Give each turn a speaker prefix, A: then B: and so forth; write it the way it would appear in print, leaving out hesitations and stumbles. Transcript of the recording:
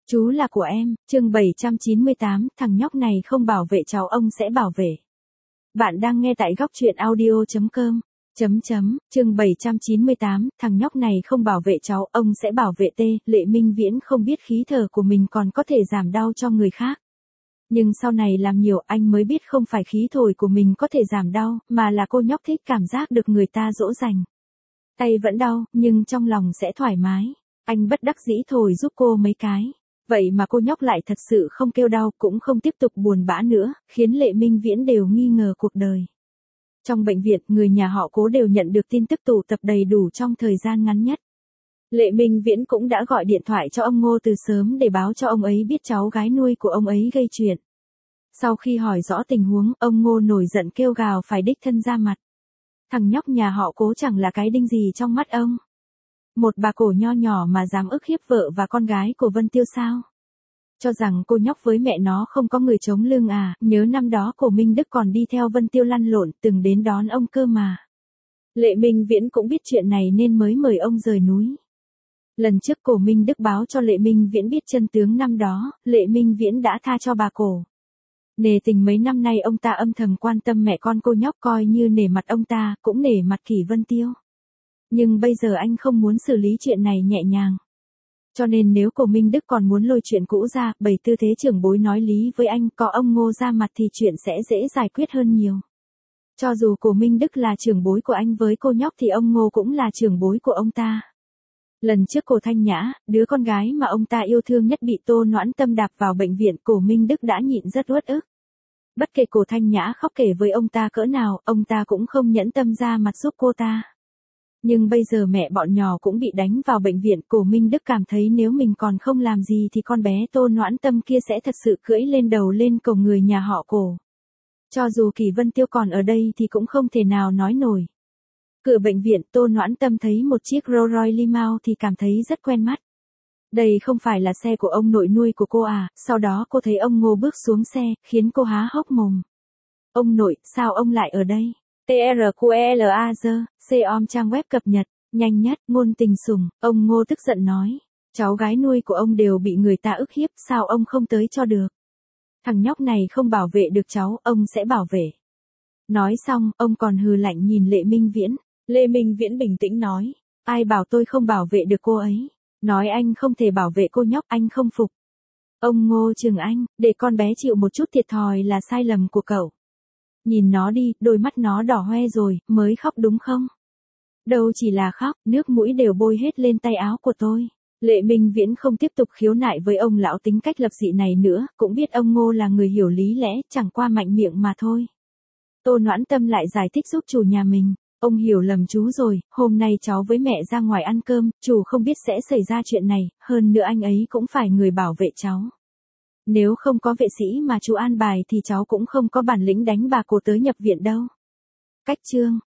A: Chú là của em, chương 798, thằng nhóc này không bảo vệ cháu ông sẽ bảo vệ. Bạn đang nghe tại góc truyện audio.com. Chương 798, thằng nhóc này không bảo vệ cháu ông sẽ bảo vệ tê. Lệ Minh Viễn không biết khí thở của mình còn có thể giảm đau cho người khác. Nhưng sau này làm nhiều anh mới biết không phải khí thổi của mình có thể giảm đau, mà là cô nhóc thích cảm giác được người ta dỗ dành. Tay vẫn đau, nhưng trong lòng sẽ thoải mái. Anh bất đắc dĩ thổi giúp cô mấy cái. Vậy mà cô nhóc lại thật sự không kêu đau, cũng không tiếp tục buồn bã nữa, khiến Lệ Minh Viễn đều nghi ngờ cuộc đời. Trong bệnh viện, người nhà họ Cố đều nhận được tin tức tụ tập đầy đủ trong thời gian ngắn nhất. Lệ Minh Viễn cũng đã gọi điện thoại cho ông Ngô từ sớm để báo cho ông ấy biết cháu gái nuôi của ông ấy gây chuyện. Sau khi hỏi rõ tình huống, ông Ngô nổi giận kêu gào phải đích thân ra mặt. Thằng nhóc nhà họ Cố chẳng là cái đinh gì trong mắt ông. Một bà cổ nho nhỏ mà dám ức hiếp vợ và con gái của Vân Tiêu sao? Cho rằng cô nhóc với mẹ nó không có người chống lưng à, nhớ năm đó Cổ Minh Đức còn đi theo Vân Tiêu lăn lộn, từng đến đón ông cơ mà. Lệ Minh Viễn cũng biết chuyện này nên mới mời ông rời núi. Lần trước Cổ Minh Đức báo cho Lệ Minh Viễn biết chân tướng năm đó, Lệ Minh Viễn đã tha cho bà Cổ. Nề tình mấy năm nay ông ta âm thầm quan tâm mẹ con cô nhóc, coi như nể mặt ông ta, cũng nể mặt Kỷ Vân Tiêu. Nhưng bây giờ anh không muốn xử lý chuyện này nhẹ nhàng. Cho nên nếu Cổ Minh Đức còn muốn lôi chuyện cũ ra, bày tư thế trưởng bối nói lý với anh, có ông Ngô ra mặt thì chuyện sẽ dễ giải quyết hơn nhiều. Cho dù Cổ Minh Đức là trưởng bối của anh với cô nhóc thì ông Ngô cũng là trưởng bối của ông ta. Lần trước Cổ Thanh Nhã, đứa con gái mà ông ta yêu thương nhất bị Tô Noãn Tâm đạp vào bệnh viện, Cổ Minh Đức đã nhịn rất uất ức. Bất kể Cổ Thanh Nhã khóc kể với ông ta cỡ nào, ông ta cũng không nhẫn tâm ra mặt giúp cô ta. Nhưng bây giờ mẹ bọn nhỏ cũng bị đánh vào bệnh viện, Cổ Minh Đức cảm thấy nếu mình còn không làm gì thì con bé Tô Noãn Tâm kia sẽ thật sự cưỡi lên đầu lên cầu người nhà họ Cổ. Cho dù Kỷ Vân Tiêu còn ở đây thì cũng không thể nào nói nổi. Cửa bệnh viện, Tô Noãn Tâm thấy một chiếc Rolls Royce Limousine thì cảm thấy rất quen mắt. Đây không phải là xe của ông nội nuôi của cô à? Sau đó cô thấy ông Ngô bước xuống xe, khiến cô há hốc mồm. Ông nội, sao ông lại ở đây? TRQLAZ, C-om trang web cập nhật, nhanh nhất, ngôn tình sủng, ông Ngô tức giận nói. Cháu gái nuôi của ông đều bị người ta ức hiếp, sao ông không tới cho được? Thằng nhóc này không bảo vệ được cháu, ông sẽ bảo vệ. Nói xong, ông còn hừ lạnh nhìn Lệ Minh Viễn. Lệ Minh Viễn bình tĩnh nói. Ai bảo tôi không bảo vệ được cô ấy? Nói anh không thể bảo vệ cô nhóc, anh không phục. Ông Ngô chừng anh, để con bé chịu một chút thiệt thòi là sai lầm của cậu. Nhìn nó đi, đôi mắt nó đỏ hoe rồi, mới khóc đúng không? Đâu chỉ là khóc, nước mũi đều bôi hết lên tay áo của tôi. Lệ Minh Viễn không tiếp tục khiếu nại với ông lão tính cách lập dị này nữa, cũng biết ông Ngô là người hiểu lý lẽ, chẳng qua mạnh miệng mà thôi. Tô Noãn Tâm lại giải thích giúp chủ nhà mình. Ông hiểu lầm chú rồi, hôm nay cháu với mẹ ra ngoài ăn cơm, chủ không biết sẽ xảy ra chuyện này, hơn nữa anh ấy cũng phải người bảo vệ cháu. Nếu không có vệ sĩ mà chú an bài thì cháu cũng không có bản lĩnh đánh bà Cổ tới nhập viện đâu. Cách chương